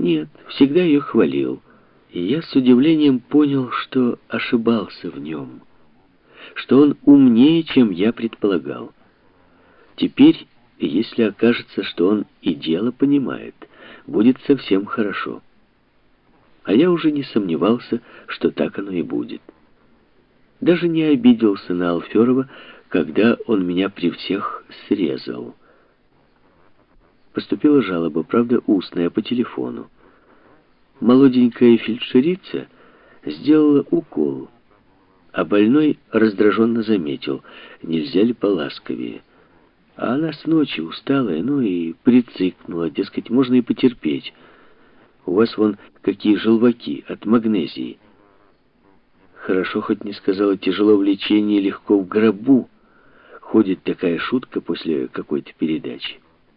Нет, всегда ее хвалил. И я с удивлением понял, что ошибался в нем, что он умнее, чем я предполагал. Теперь, если окажется, что он и дело понимает, будет совсем хорошо. А я уже не сомневался, что так оно и будет. Даже не обиделся на Алферова, когда он меня при всех срезал. Поступила жалоба, правда, устная, по телефону. Молоденькая фельдшерица сделала укол, а больной раздраженно заметил, нельзя ли поласковее. А она с ночи усталая, ну и прицикнула, дескать, можно и потерпеть. У вас вон какие желваки от магнезии. Хорошо хоть не сказала, тяжело в лечении, легко в гробу. Ходит такая шутка после какой-то передачи.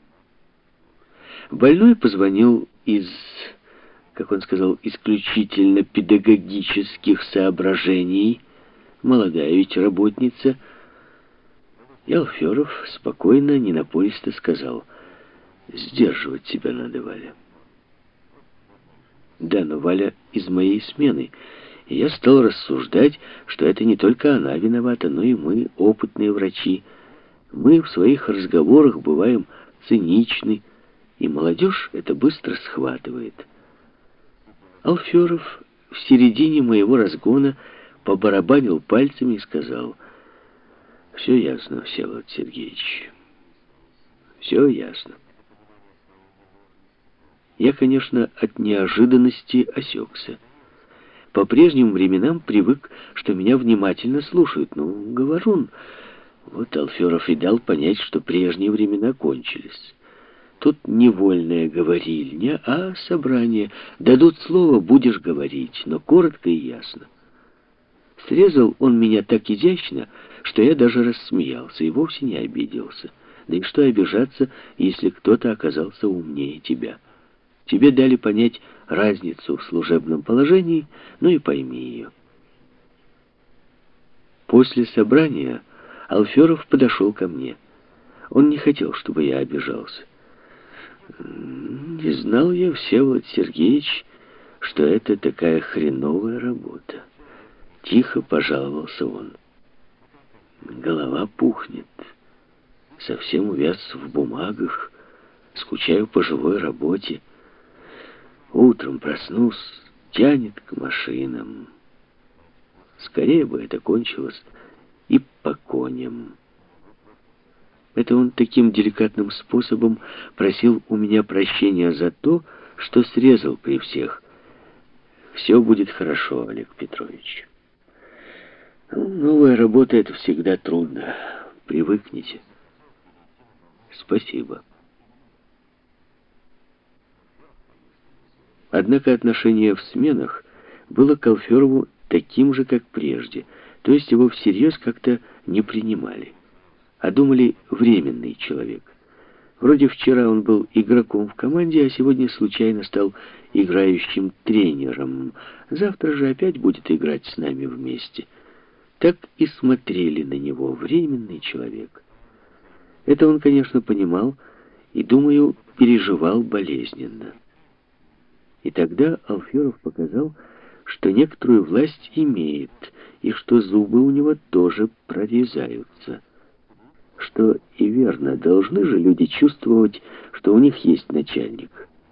Больной позвонил из, как он сказал, исключительно педагогических соображений. Молодая ведь работница. И Алферов спокойно, ненапористо сказал: «Сдерживать себя надо, Валя». Да, но Валя из моей смены. И я стал рассуждать, что это не только она виновата, но и мы, опытные врачи. Мы в своих разговорах бываем циничны, и молодежь это быстро схватывает. Алферов в середине моего разгона побарабанил пальцами и сказал: «Все ясно, Всеволод Сергеевич, все ясно». Я, конечно, от неожиданности осекся. По прежним временам привык, что меня внимательно слушают. Ну, говорун. Вот Алферов и дал понять, что прежние времена кончились. Тут не вольная говорильня, а собрание. Дадут слово, будешь говорить, но коротко и ясно. Срезал он меня так изящно, что я даже рассмеялся и вовсе не обиделся. Да и что обижаться, если кто-то оказался умнее тебя? Тебе дали понять разницу в служебном положении, ну и пойми ее. После собрания Алферов подошел ко мне. Он не хотел, чтобы я обижался. Не знал я, Всеволод Сергеевич, что это такая хреновая работа. Тихо пожаловался он. Голова пухнет. Совсем увяз в бумагах. Скучаю по живой работе. Утром проснусь, тянет к машинам. Скорее бы это кончилось и по коням. Это он таким деликатным способом просил у меня прощения за то, что срезал при всех. Все будет хорошо, Олег Петрович. Новая работа — это всегда трудно. Привыкните. Спасибо. Однако отношение в сменах было к Алферову таким же, как прежде, то есть его всерьез как-то не принимали, а думали временный человек. Вроде вчера он был игроком в команде, а сегодня случайно стал играющим тренером. Завтра же опять будет играть с нами вместе. Так и смотрели на него, временный человек. Это он, конечно, понимал и, думаю, переживал болезненно. И тогда Алферов показал, что некоторую власть имеет, и что зубы у него тоже прорезаются. Что и верно, должны же люди чувствовать, что у них есть начальник.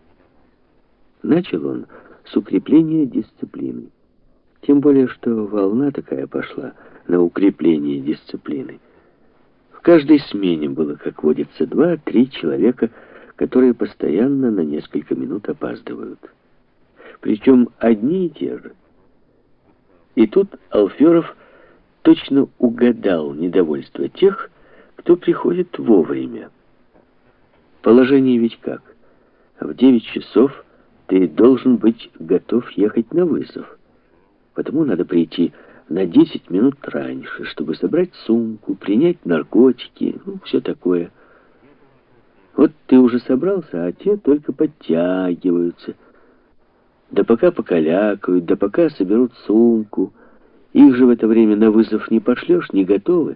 Начал он с укрепления дисциплины. Тем более, что волна такая пошла на укрепление дисциплины. В каждой смене было, как водится, 2-3 человека, которые постоянно на несколько минут опаздывают. Причем одни и те же. И тут Алферов точно угадал недовольство тех, кто приходит вовремя. Положение ведь как? В 9 часов ты должен быть готов ехать на вызов. Потому надо прийти на 10 минут раньше, чтобы собрать сумку, принять наркотики, ну, все такое. Вот ты уже собрался, а те только подтягиваются. Да пока покалякают, да пока соберут сумку. Их же в это время на вызов не пошлешь, не готовы.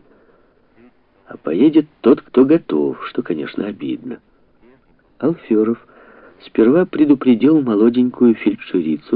А поедет тот, кто готов, что, конечно, обидно. Алферов сперва предупредил молоденькую фельдшерицу,